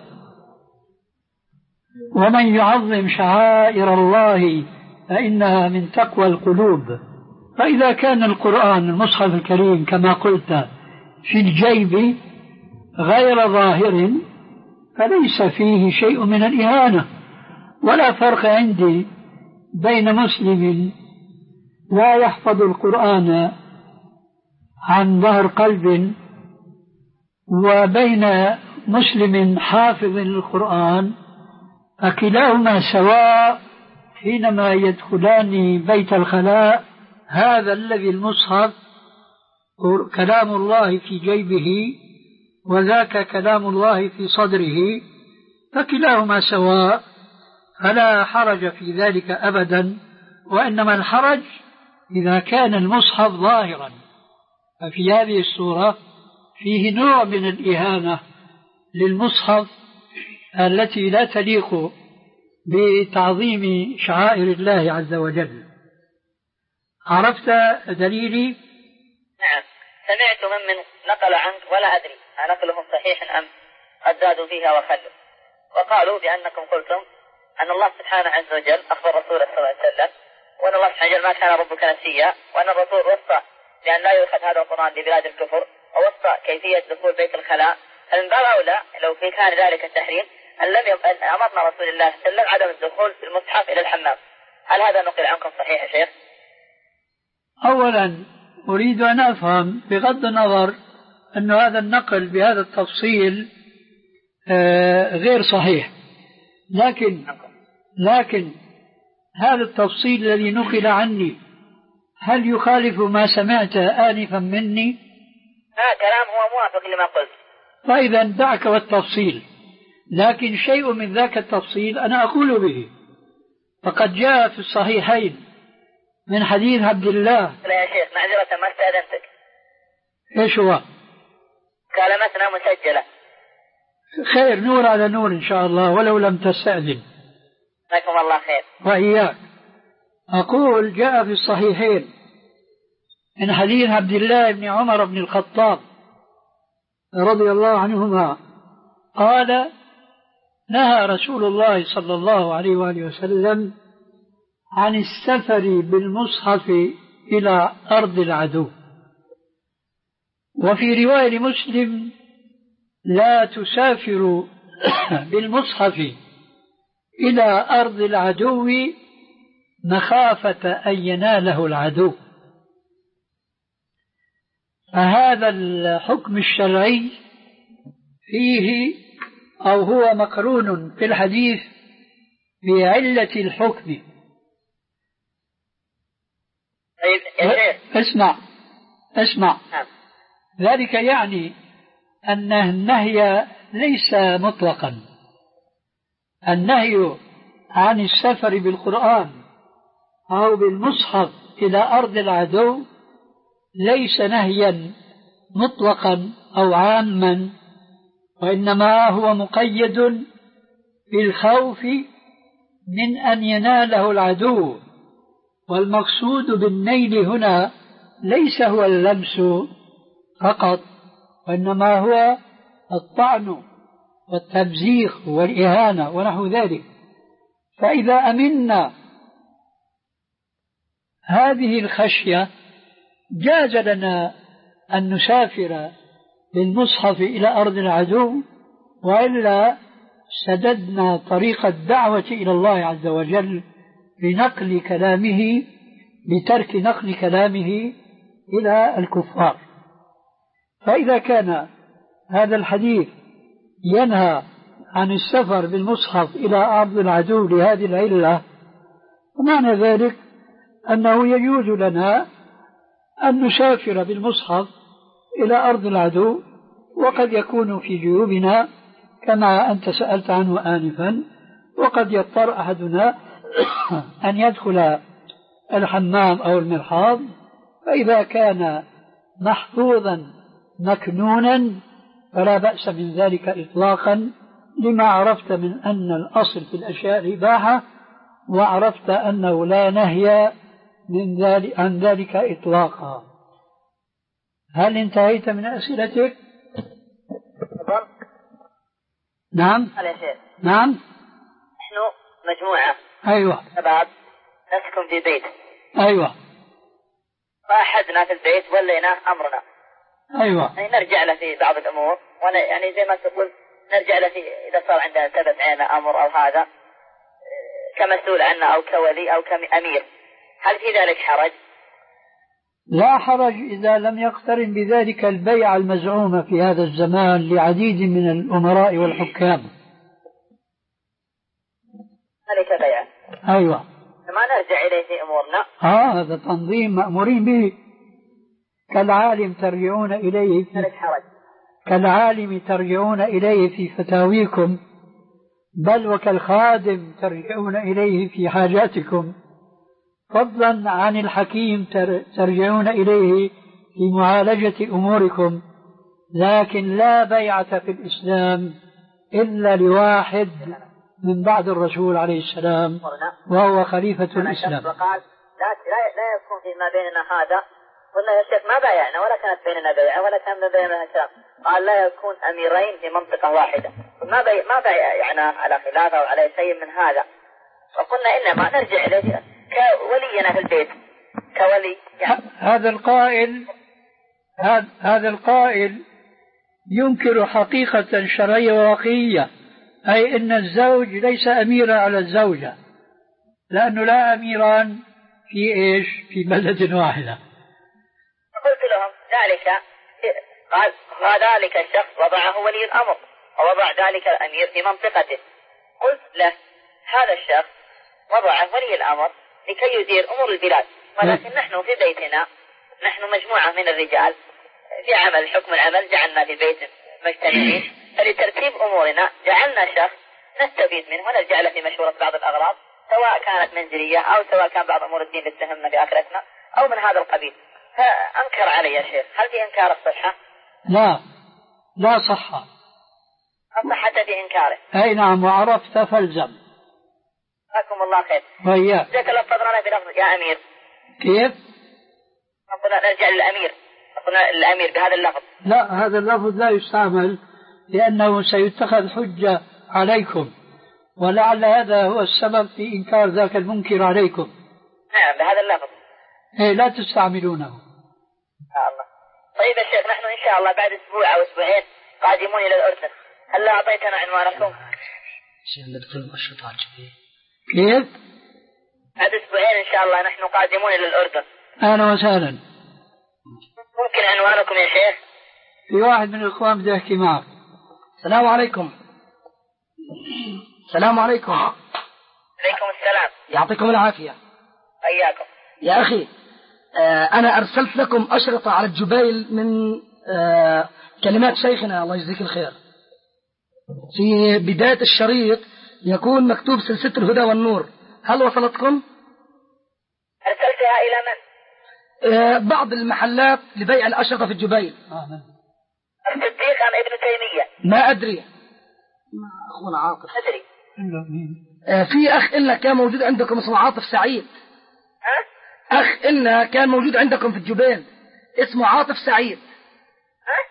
ومن يعظم شعائر الله فإنها من تقوى القلوب. فإذا كان القرآن المصحف الكريم كما قلت في الجيب غير ظاهر فليس فيه شيء من الإهانة، ولا فرق عندي بين مسلم لا يحفظ القرآن عن ظهر قلب وبين مسلم حافظ للقرآن، فكلاهما سواء حينما يدخلان بيت الخلاء. هذا الذي المصحف كلام الله في جيبه وذاك كلام الله في صدره، فكلاهما سواء، فلا حرج في ذلك أبدا، وإنما الحرج إذا كان المصحف ظاهرا، ففي هذه الصورة فيه نوع من الإهانة للمصحف التي لا تليق بتعظيم شعائر الله عز وجل. عرفت دليلي؟ نعم، سمعت من من نقل عنك ولا أدري أنقلهم صحيح أم قد زادوا فيها وخلوا، وقالوا بأنكم قلتم أن الله سبحانه عز وجل أخبر رسوله صلى الله عليه وسلم وأن الله سبحانه وجل ما كان ربك نسيا، وأن الرسول وصى بأن لا يؤخذ هذا القرآن لبلاد الكفر، ووصى كيفية دخول بيت الخلاء. فمن باب أولى لو في كان ذلك التحريم أن لم أمرنا رسول الله صلى الله عليه وسلم عدم الدخول في المصحف إلى الحمام. هل هذا نقل عنكم صحيح يا شيخ؟ أولا أريد أن أفهم بغض النظر أن هذا النقل بهذا التفصيل غير صحيح، لكن لكن هذا التفصيل الذي نقل عني هل يخالف ما سمعت آنفا مني؟ ها كلام هو موافق لما قلت. فإذا دعك والتفصيل، لكن شيء من ذاك التفصيل أنا أقول به، فقد جاء في الصحيحين من حديث عبد الله. لا يا شيخ معذرة ما استأذنتك. إيش هو؟ كلمتنا مسجلة. خير، نور على نور إن شاء الله ولو لم تستأذن. جزاكم الله خير. وإياك. أقول جاء في الصحيحين من حديث عبد الله بن عمر بن الخطاب رضي الله عنهما قال نهى رسول الله صلى الله عليه وآله وسلم عن السفر بالمصحف إلى أرض العدو. وفي رواية مسلم لا تسافر بالمصحف إلى أرض العدو مخافة أن يناله العدو. فهذا الحكم الشرعي فيه أو هو مقرون في الحديث بعلة الحكم. اسمع اسمع ذلك يعني أن النهي ليس مطلقا. النهي عن السفر بالقرآن أو بالمصحف إلى أرض العدو ليس نهيا مطلقا أو عاما، وإنما هو مقيد بالخوف من أن يناله العدو. والمقصود بالنيل هنا ليس هو اللمس فقط، وإنما هو الطعن والتمزيق والإهانة ونحو ذلك. فإذا أمنا هذه الخشية جاز لنا أن نسافر بالمصحف إلى أرض العدو، وإلا سددنا طريق الدعوة إلى الله عز وجل بنقل كلامه بترك نقل كلامه إلى الكفار. فإذا كان هذا الحديث ينهى عن السفر بالمصحف إلى أرض العدو لهذه العلة، ومعنى ذلك أنه يجوز لنا أن نسافر بالمصحف إلى أرض العدو، وقد يكون في جيوبنا كما أنت سألت عنه آنفا، وقد يضطر أحدنا أن يدخل الحمام أو المرحاض، فإذا كان محفوظا مكنونا فلا بأس من ذلك إطلاقا، لما عرفت من أن الأصل في الأشياء الإباحة، وعرفت أنه لا نهي من ذلك عن ذلك إطلاقا. هل انتهيت من أسئلتك؟ نعم نعم. نحن مجموعة أيوة شباب نسكن في بيت. أيوة. فأحدنا في البيت ولينا أمرنا. أيوة. يعني نرجع له في بعض الأمور، وأنا يعني زي ما تقول نرجع له في إذا صار عندنا ثبت عنا أمر أو هذا كمسؤول عنا أو كولي أو كأمير، هل في ذلك حرج؟ لا حرج إذا لم يقترن بذلك البيع المزعومة في هذا الزمان لعديد من الأمراء والحكام. ذلك بيع. أيوة. ما نرجع إليه في أمورنا. آه هذا تنظيم مأمورين به، كالعالم ترجعون إليه في كالعالم ترجعون إليه في فتاويكم، بل وكالخادم ترجعون إليه في حاجاتكم، فضلا عن الحكيم ترجعون إليه في معالجة أموركم. لكن لا بيعة في الإسلام إلا لواحد من بعد الرسول عليه السلام، وهو خليفة الإسلام. وقال لا لا يكون فيما بيننا هذا. قلنا يا شيخ ما بايعنا ولا كانت بيننا بيعة ولا كان بيننا كلام. قال لا يكون أميرين في منطقة واحدة. ما بي ما بايعنا على خلافه أو على شيء من هذا. وقلنا إنما نرجع إليه كولينا في البيت كولي يعني. هذا القائل هذا القائل ينكر حقيقة شرعية وواقعية، أي أن الزوج ليس أميرا على الزوجة، لأنه لا أميران في إيش في بلد واحدة. قلت لهم ذلك، قال وذلك الشخص وضعه ولي الأمر ووضع ذلك الأمير في منطقته. قلت له هذا الشخص وضعه ولي الأمر لكي يدير أمور البلاد، ولكن نحن في بيتنا نحن مجموعة من الرجال في عمل حكم العمل جعلنا في بيت مجتمعين، فلترتيب أمورنا جعلنا شخص نستفيد منه ونرجع له في مشورة بعض الأغراض، سواء كانت منزلية أو سواء كان بعض أمور الدين تتهمنا بآخرتنا أو من هذا القبيل. فأنكر علي يا شيخ، هل في إنكار الصحة؟ لا لا صحة. الصحة في إنكاره. أي نعم، وعرفت فالزم. جزاكم الله خير. وإياك. جزاك الله فضلنا بلفظ يا أمير. كيف؟ قلنا نرجع للأمير. قلنا الأمير بهذا اللفظ. لا، هذا اللفظ لا يستعمل لأنه سيتخذ حجة عليكم، ولعل هذا هو السبب في إنكار ذاك المنكر عليكم. نعم بهذا اللفظ. إيه لا تستعملونه. آه الله. طيب يا شيخ، نحن إن شاء الله بعد أسبوع أو أسبوعين قادمون إلى الأردن، هل أعطيتنا عنوانكم؟ كيف؟ بعد أسبوعين إن شاء الله نحن قادمون إلى الأردن. أهلا وسهلا. ممكن عنوانكم يا شيخ؟ في واحد من الإخوان بده يحكي معك. السلام عليكم. السلام عليكم. عليكم السلام. يعطيكم العافية. أياكم. يا أخي، آه أنا أرسلت لكم أشرطة على الجبيل من آه كلمات شيخنا الله يجزيك الخير. في بداية الشريط يكون مكتوب سلسلة الهدى والنور، هل وصلتكم؟ أرسلتها إلى من؟ آه بعض المحلات لبيع الأشرطة في الجبيل. الصديق عن ابن تيمية. ما أدري. ما أخونا عاطف. أدري. آه في أخ إلنا كان موجود عندكم اسمه عاطف سعيد. ها؟ أخ إلنا كان موجود عندكم في الجبيل اسمه عاطف سعيد. ها؟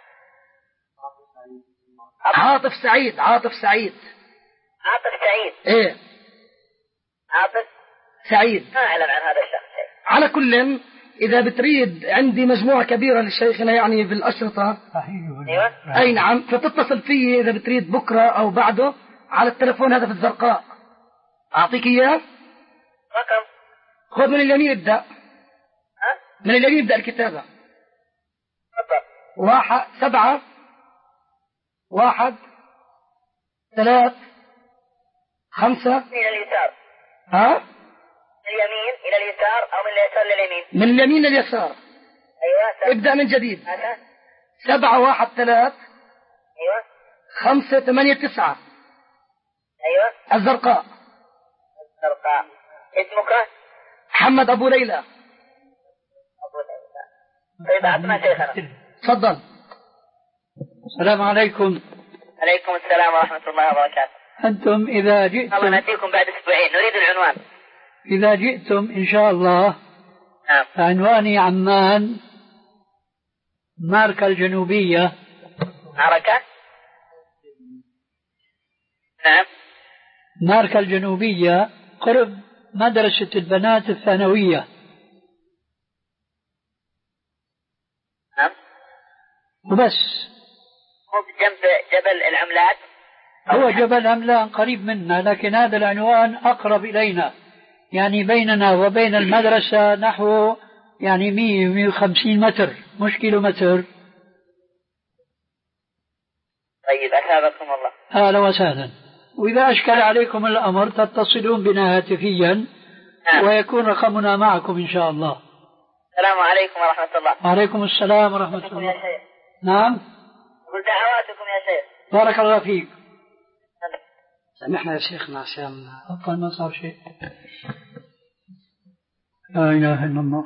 عاطف سعيد. عاطف سعيد. عاطف سعيد. إيه. عاطف سعيد. ما أعلم عن هذا الشخص. على كل، إذا بتريد عندي مجموعة كبيرة لشيخنا يعني بالأشرطة. أيوة. أي نعم، فتتصل فيه إذا بتريد بكرة أو بعده على التلفون هذا في الزرقاء. أعطيك إياه. رقم. خذ من اليمين ابدأ. ها؟ من اليمين ابدأ الكتابة. تفضل. واحد سبعة واحد ثلاث خمسة. إلى اليسار. ها؟ اليمين إلى اليسار أو من اليسار لليمين؟ من اليمين لليسار. أيوة. ابدأ من جديد. هذا. سبعة واحد ثلاث. أيوة. خمسة ثمانية تسعة. أيوة. الزرقاء. الزرقاء. اسمك؟ محمد أبو ليلى. أبو ليلى. طيب أعطنا شيخنا. تفضل. السلام عليكم. عليكم السلام ورحمة الله وبركاته. أنتم إذا الله جئتم نأتيكم بعد أسبوعين، نريد العنوان. إذا جئتم إن شاء الله نعم. فعنواني عمان، ماركا الجنوبية. معركة. نعم. ماركا الجنوبية قرب مدرسة البنات الثانوية. نعم. وبس. هو بجنب جبل العملات. هو جبل عملان قريب منا، لكن هذا العنوان أقرب إلينا، يعني بيننا وبين المدرسة نحو يعني مية مية وخمسين متر، مش كيلو متر. طيب أثابكم الله. أهلا وسهلا. وإذا أشكل عليكم الأمر تتصلون بنا هاتفيا. نعم. ويكون رقمنا معكم إن شاء الله. السلام عليكم ورحمة الله. وعليكم السلام ورحمة الله. يا شيخ. نعم. قل دعواتكم يا شيخ. بارك الله فيك. سامحنا يا شيخنا عشان أبطل ما صار شيء. لا إله إلا الله.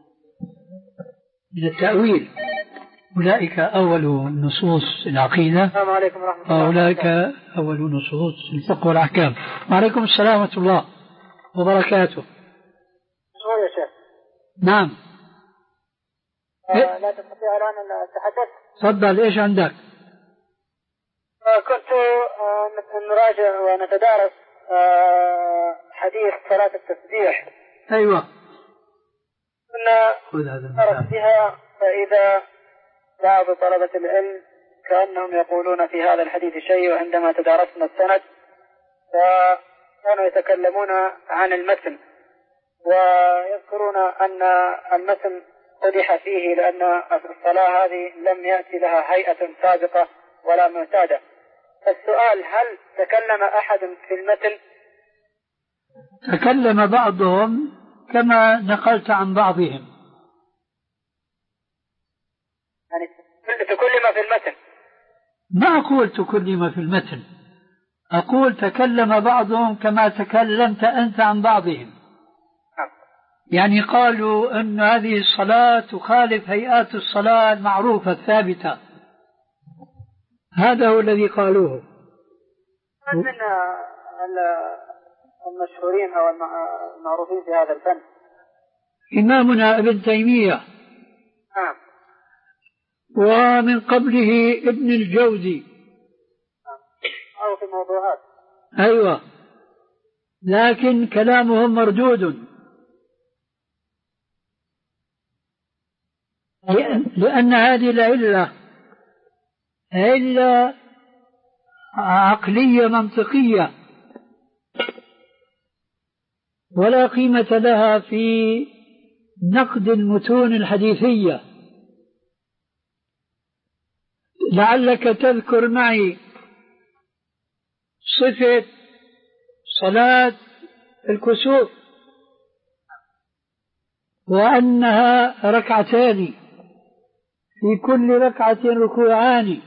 من التأويل، أولئك أول نصوص العقيدة. السلام عليكم ورحمة الله. وأولئك أول نصوص الفقه والأحكام. وعليكم السلام ورحمة الله وبركاته. شو يا شيخ؟ نعم. آه لا تستطيع الآن أن أتحدث. تفضل، إيش عندك؟ آه كنت آه نراجع ونتدارس آه حديث صلاة التسبيح. أيوة. كنا نرى فيها فإذا بعض طلبة العلم كأنهم يقولون في هذا الحديث شيء، وعندما تدارسنا السند فكانوا يتكلمون عن المتن ويذكرون أن المتن قدح فيه لأن الصلاة هذه لم يأتي لها هيئة سابقة ولا معتادة. السؤال: هل تكلم أحد في المتن؟ تكلم بعضهم كما نقلت عن بعضهم. يعني تكلم في المتن؟ ما أقول تكلم في المتن، أقول تكلم بعضهم كما تكلمت أنت عن بعضهم. يعني قالوا أن هذه الصلاة تخالف هيئات الصلاة المعروفة الثابتة. هذا هو الذي قالوه. من المشهورين أو المعروفين في هذا الفن؟ إمامنا ابن تيمية. نعم. ومن قبله ابن الجوزي. نعم. أو في موضوعات. أيوة، لكن كلامهم مردود، لأن, لأن هذه العلة علة عقلية منطقية ولا قيمة لها في نقد المتون الحديثية. لعلك تذكر معي صفة صلاة الكسوف وأنها ركعتان في كل ركعة ركوعان،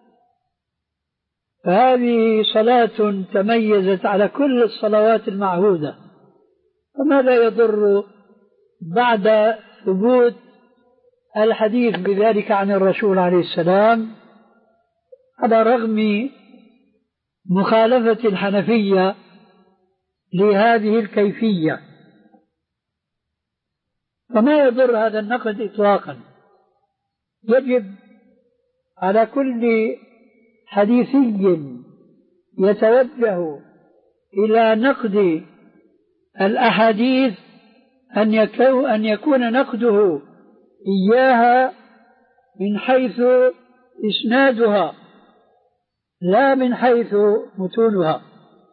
فهذه صلاة تميزت على كل الصلوات المعهودة، فماذا يضر بعد ثبوت الحديث بذلك عن الرسول عليه السلام، على رغم مخالفة الحنفية لهذه الكيفية؟ فما يضر هذا النقد إطلاقا. يجب على كل حديثي يتوجه إلى نقد الأحاديث أن يكون, أن يكون نقده إياها من حيث إسنادها لا من حيث متونها.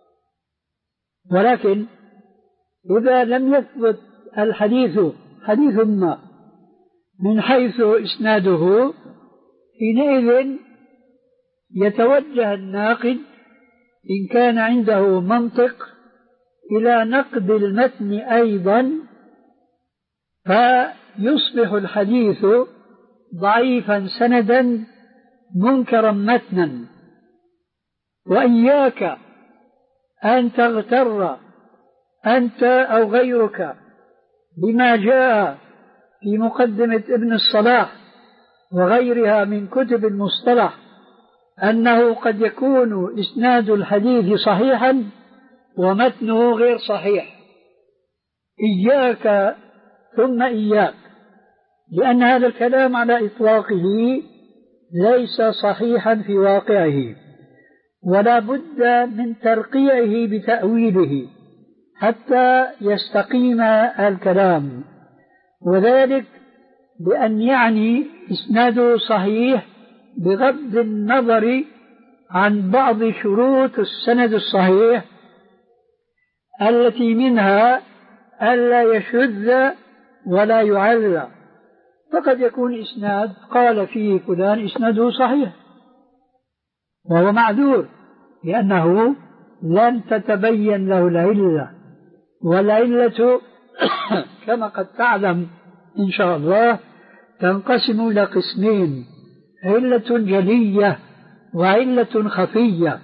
ولكن إذا لم يثبت الحديث حديث ما من حيث إسناده، حينئذ يتوجه الناقد إن كان عنده منطق إلى نقد المتن أيضا، فيصبح الحديث ضعيفا سندا منكرا متنا. وإياك أن تغتر أنت أو غيرك بما جاء في مقدمة ابن الصلاح وغيرها من كتب المصطلح أنه قد يكون إسناد الحديث صحيحا ومتنه غير صحيح. إياك ثم إياك، لأن هذا الكلام على إطلاقه ليس صحيحا في واقعه، ولا بد من ترقيعه بتأويله حتى يستقيم الكلام، وذلك بأن يعني إسناده صحيح بغض النظر عن بعض شروط السند الصحيح التي منها ألا يشذ ولا يعل. فقد يكون إسناد قال فيه فلان إسناده صحيح وهو معذور لأنه لن تتبين له العلة، والعلة كما قد تعلم إن شاء الله تنقسم إلى قسمين: علة جلية وعلة خفية.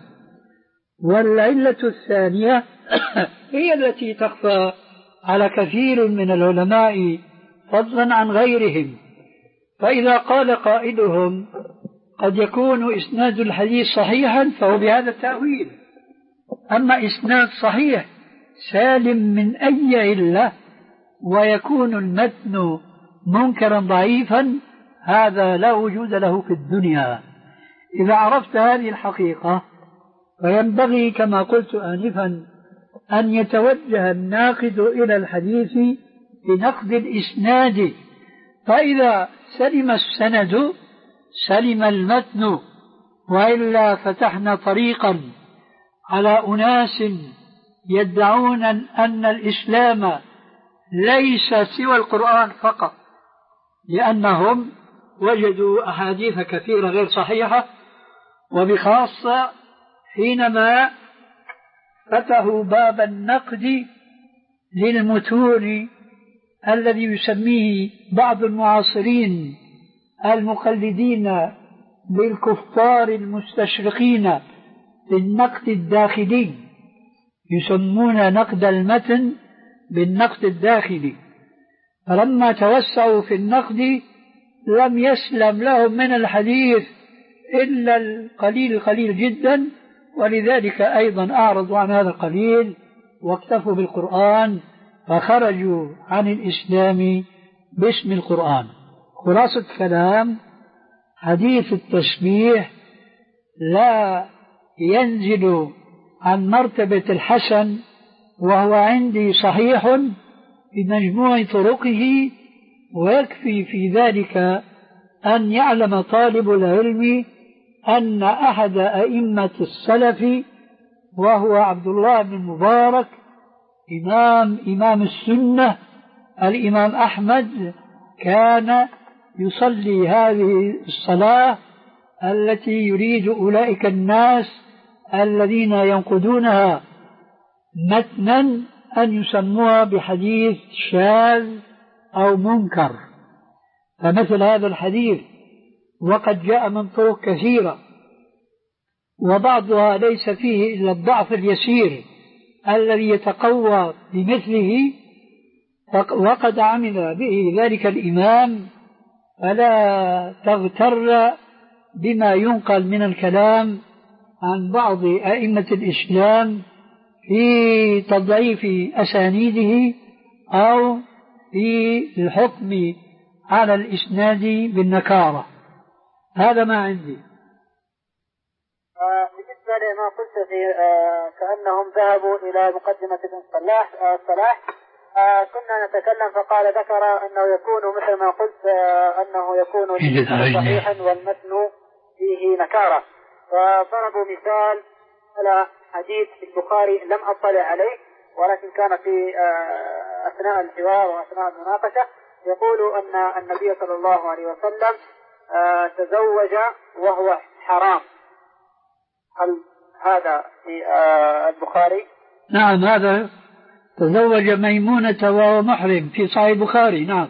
والعلة الثانية هي التي تخفى على كثير من العلماء فضلا عن غيرهم. فإذا قال قائلهم قد يكون إسناد الحديث صحيحا فهو بهذا التأويل، أما إسناد صحيح سالم من أي علة ويكون المتن منكرا ضعيفا، هذا لا وجود له في الدنيا. إذا عرفت هذه الحقيقة فينبغي كما قلت آنفا أن يتوجه الناقد إلى الحديث بنقد الإسناد، فإذا سلم السند سلم المتن، وإلا فتحنا طريقا على أناس يدعون أن الإسلام ليس سوى القرآن فقط، لأنهم وجدوا أحاديث كثيرة غير صحيحة، وبخاصة حينما فتحوا باب النقد للمتون الذي يسميه بعض المعاصرين المقلدين للكفار المستشرقين بالنقد الداخلي، يسمون نقد المتن بالنقد الداخلي. فلما توسعوا في النقد لم يسلم لهم من الحديث إلا القليل القليل جدا، ولذلك أيضا أعرضوا عن هذا القليل واكتفوا بالقرآن فخرجوا عن الإسلام باسم القرآن. خلاصة كلام: حديث التسبيح لا ينزل عن مرتبة الحسن، وهو عندي صحيح بمجموع طرقه، ويكفي في ذلك أن يعلم طالب العلم أن أحد أئمة السلف وهو عبد الله بن مبارك إمام إمام السنة الإمام أحمد كان يصلي هذه الصلاة التي يريد أولئك الناس الذين ينقدونها متنا أن يسموها بحديث شاذ أو منكر. فمثل هذا الحديث وقد جاء من طرق كثيرة وبعضها ليس فيه إلا الضعف اليسير الذي يتقوى بمثله، وقد عمل به ذلك الإمام، فلا تغتر بما ينقل من الكلام عن بعض أئمة الإسلام في تضعيف أسانيده أو في الحكم على الإسناد بالنكارة. هذا ما عندي. بالنسبة لما قلت في كأنهم ذهبوا إلى مقدمة ابن صلاح الصلاح، كنا نتكلم فقال ذكر أنه يكون مثل ما قلت أنه يكون صحيحا والمتن فيه نكارة، فضربوا مثال على حديث البخاري لم أطلع عليه ولكن كان في أثناء الحوار وأثناء المناقشة يقول أن النبي صلى الله عليه وسلم تزوج وهو حرام. هل هذا في البخاري؟ نعم، هذا تزوج ميمونة وهو محرم في صحيح البخاري. نعم،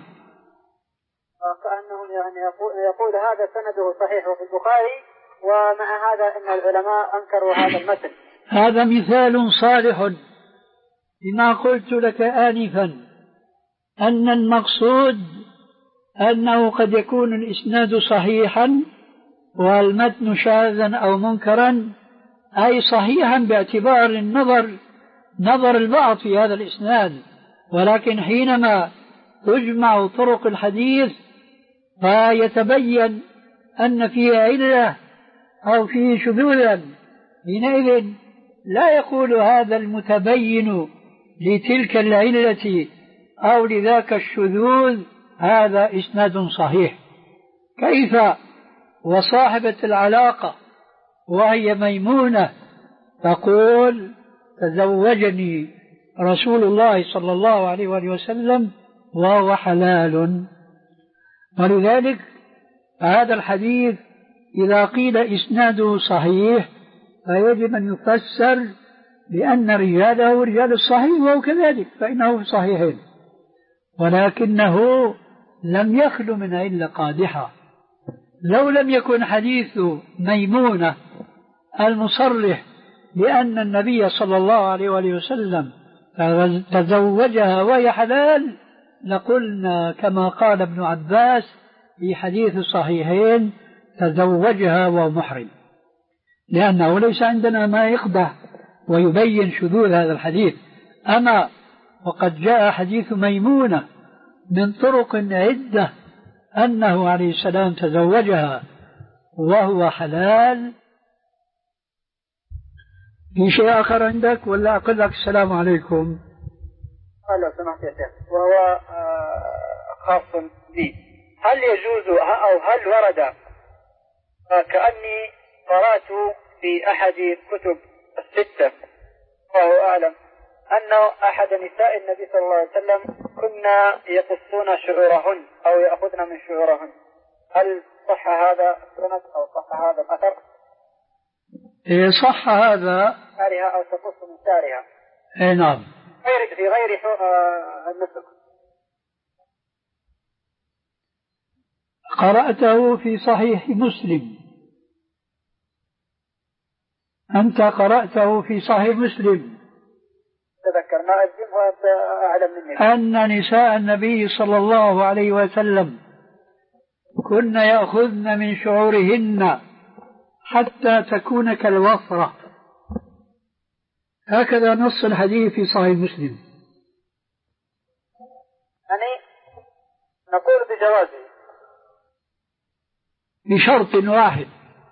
كأنه يعني يقول, يقول هذا سنده صحيح في البخاري، ومع هذا أن العلماء أنكروا هذا المثل. هذا مثال صالح لما قلت لك آنفا، أن المقصود أنه قد يكون الإسناد صحيحا والمتن شاذا أو منكرا، أي صحيحا باعتبار النظر نظر البعض في هذا الإسناد، ولكن حينما تجمع طرق الحديث فيتبين أن فيه علة أو فيه شذوذا، حينئذ لا يقول هذا المتبين لتلك العلة أو لذاك الشذوذ هذا إسناد صحيح. كيف وصاحبة العلاقة وهي ميمونة تقول تزوجني رسول الله صلى الله عليه وآله وسلم وهو حلال؟ ولذلك هذا الحديث إذا قيل إسناده صحيح فيجب أن يفسر بأن رجاله رجال الصحيح، وهو كذلك فإنه صحيح، ولكنه لم يخل من علة قادحة. لو لم يكن حديث ميمونة المصرح بأن النبي صلى الله عليه وآله وسلم تزوجها وهي حلال لقلنا كما قال ابن عباس في حديث الصحيحين تزوجها وهو محرم، لأنه ليس عندنا ما يقبح ويبين شذوذ هذا الحديث. أما وقد جاء حديث ميمونة من طرق عدة أنه عليه السلام تزوجها وهو حلال. في شيء آخر عندك ولا أقول لك السلام عليكم؟ قال لو سمحت يا شيخ، وهو خاص بي، هل يجوز أو هل ورد كأني قرأت في أحد كتب الستة وهو أعلم أنه أحد نساء النبي صلى الله عليه وسلم كنا يقصون شعورهن أو يأخذن من شعورهن، هل صح هذا السند أو صح هذا الأثر؟ إيه صح هذا، شعرها أو تقص من شعرها. إيه نعم، غير في غير النسك. قرأته في صحيح مسلم، أنت قرأته في صحيح مسلم. تذكرنا الجن وأنت أعلم مني أن نساء النبي صلى الله عليه وسلم كن يأخذن من شعورهن حتى تكون كالوفرة، هكذا نص الحديث في صحيح مسلم. يعني نقول بجوازه بشرط واحد،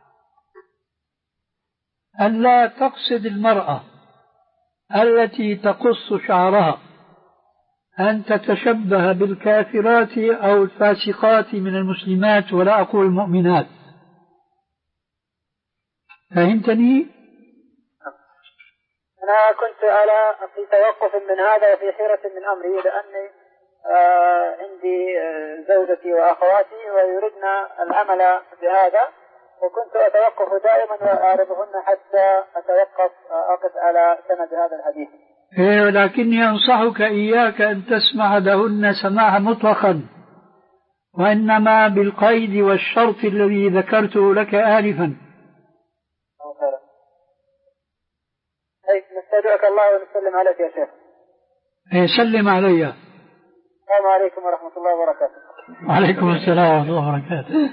أن لا تقصد المرأة التي تقص شعرها أن تتشبه بالكافرات أو الفاسقات من المسلمات، ولا أقول المؤمنات. فهمتني؟ أنا كنت على في توقف من هذا وفي حيرة من أمري، لأني آه عندي آه زوجتي وأخواتي ويردن العمل بهذا، وكنت أتوقف دائما وأعرضهن حتى أتوقف أقف على سند هذا الحديث. إيه، ولكني أنصحك إياك أن تسمع لهن سماعا مطلقا، وإنما بالقيد والشرط الذي ذكرته لك آنفا. طيب، نستودعك الله ونسلم عليك يا شيخ. إيه، سلم علي. السلام عليكم ورحمة الله وبركاته. وعليكم السلام ورحمة الله وبركاته.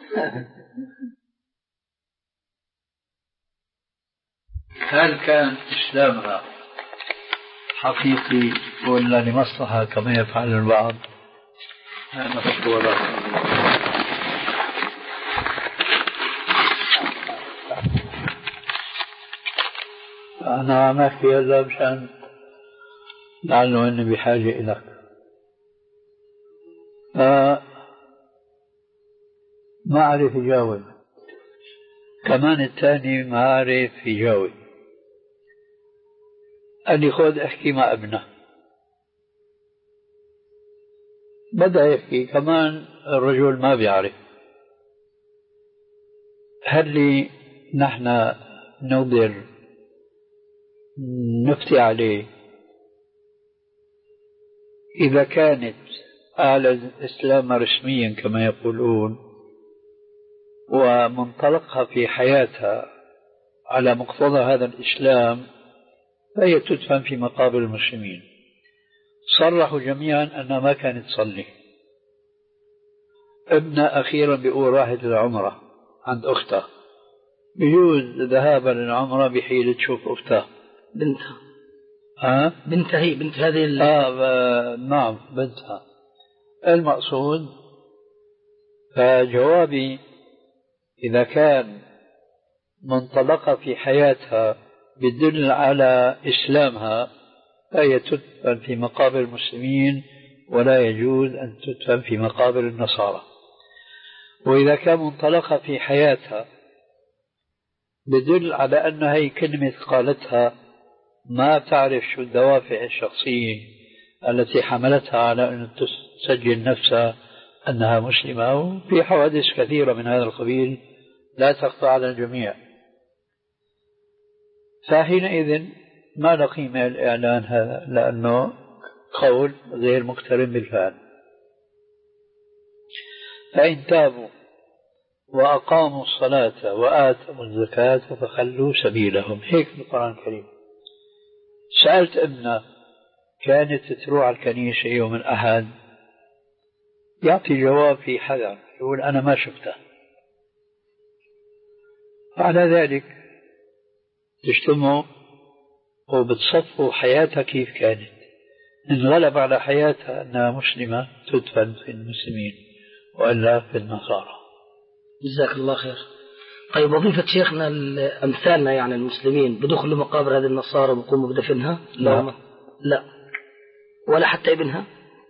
هل كان إسلامها حقيقي ولا لمصلحة كما يفعل البعض؟ أنا أقول أنا عم أحكي هلا مشان لعله إني بحاجة إليك. آه ما أعرف يجاوب، كمان الثاني ما أعرف يجاوب. أني خذ أحكي مع ابنه، بدأ يحكي، كمان الرجل ما بيعرف. هل لي نحن نقدر نفتي عليه إذا كانت أعلن الإسلام رسميا كما يقولون، ومنطلقها في حياتها على مقتضى هذا الإسلام، فهي تدفن في مقابر المسلمين. صرحوا جميعا أنها ما كانت تصلي. ابنها أخيرا بيقول راحت للعمرة عند أختها، بيجوز ذهابا للعمرة بحيل تشوف أختها بنتها. ها؟ بنتها هي بنت هذه ال... آه نعم بنتها. المقصود، فجوابي إذا كان منطلقة في حياتها بدل على إسلامها، فهي تدفن في مقابر المسلمين، ولا يجوز أن تدفن في مقابر النصارى. وإذا كان منطلقة في حياتها بدل على أن هي كلمة قالتها ما تعرف شو الدوافع الشخصية التي حملتها على أن تسجل نفسها أنها مسلمة، وفي حوادث كثيرة من هذا القبيل لا تخفى على الجميع، فحينئذ ما له قيمة الإعلان هذا، لأنه قول غير مقترن بالفعل. فإن تابوا وأقاموا الصلاة وآتوا الزكاة فخلوا سبيلهم، هيك في القرآن الكريم. سألت ابنه كانت تروح على الكنيسة يوم الأحد، يعطي جواب في حذر، يقول أنا ما شفتها. على ذلك تجتمعوا وبتصفوا حياتها كيف كانت. إن غلب على حياتها أنها مسلمة تدفن في المسلمين وإلا في النصارى. جزاك الله خير. طيب، وظيفة شيخنا أمثالنا يعني المسلمين بدخلوا مقابر هذه النصارى وبقوموا بدفنها؟ لا. لا ولا حتى ابنها؟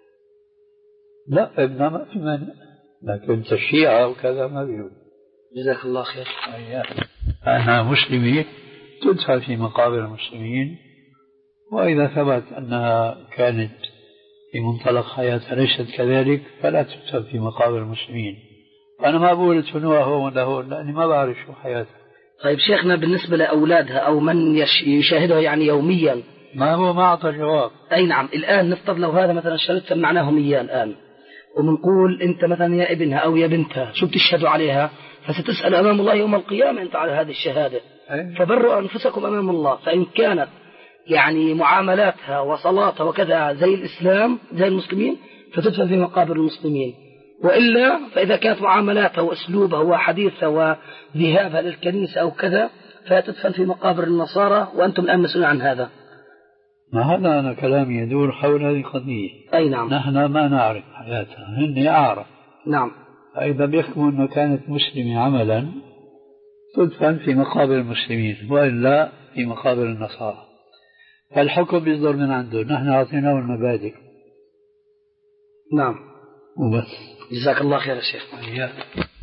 لا، ابنها ما في مانع، لكن الشيعة وكذا ما بيقول. جزاك الله خير. أنها مسلمة تدفن في مقابر المسلمين، وإذا ثبت أنها كانت في منطلق حياتها ليست كذلك فلا تدفن في مقابر المسلمين. أنا ما بقول ادفنوها هون ولا هون لأني ما بعرف شو حياتها. طيب شيخنا، بالنسبة لأولادها أو من يشاهدها يعني يوميا، ما هو ما أعطى جواب. أي نعم. الآن نفترض لو هذا مثلا شريط سمعناهم إياه الآن، ومنقول أنت مثلا يا ابنها أو يا بنتها شو بتشهدوا عليها، فستسأل أمام الله يوم القيامة أنت على هذه الشهادة. أي. فبروا أنفسكم أمام الله. فإن كانت يعني معاملاتها وصلاتها وكذا زي الإسلام زي المسلمين فتدفن في مقابر المسلمين، وإلا فإذا كانت معاملاتها وأسلوبها وحديثها وذهابها للكنيسة أو كذا فتدفن في مقابر النصارى وأنتم الآن مسؤولون عن هذا. ما هذا أنا كلامي يدور حول هذه القضية. أي نعم. نحن ما نعرف حياتها، هن أعرف. نعم. فإذا بيحكموا أنه كانت مسلمة عملا تدفن في مقابر المسلمين وإلا في مقابر النصارى، فالحكم بيصدر من عنده، نحن أعطيناه المبادئ. نعم. وبس. جزاك الله خير يا شيخ.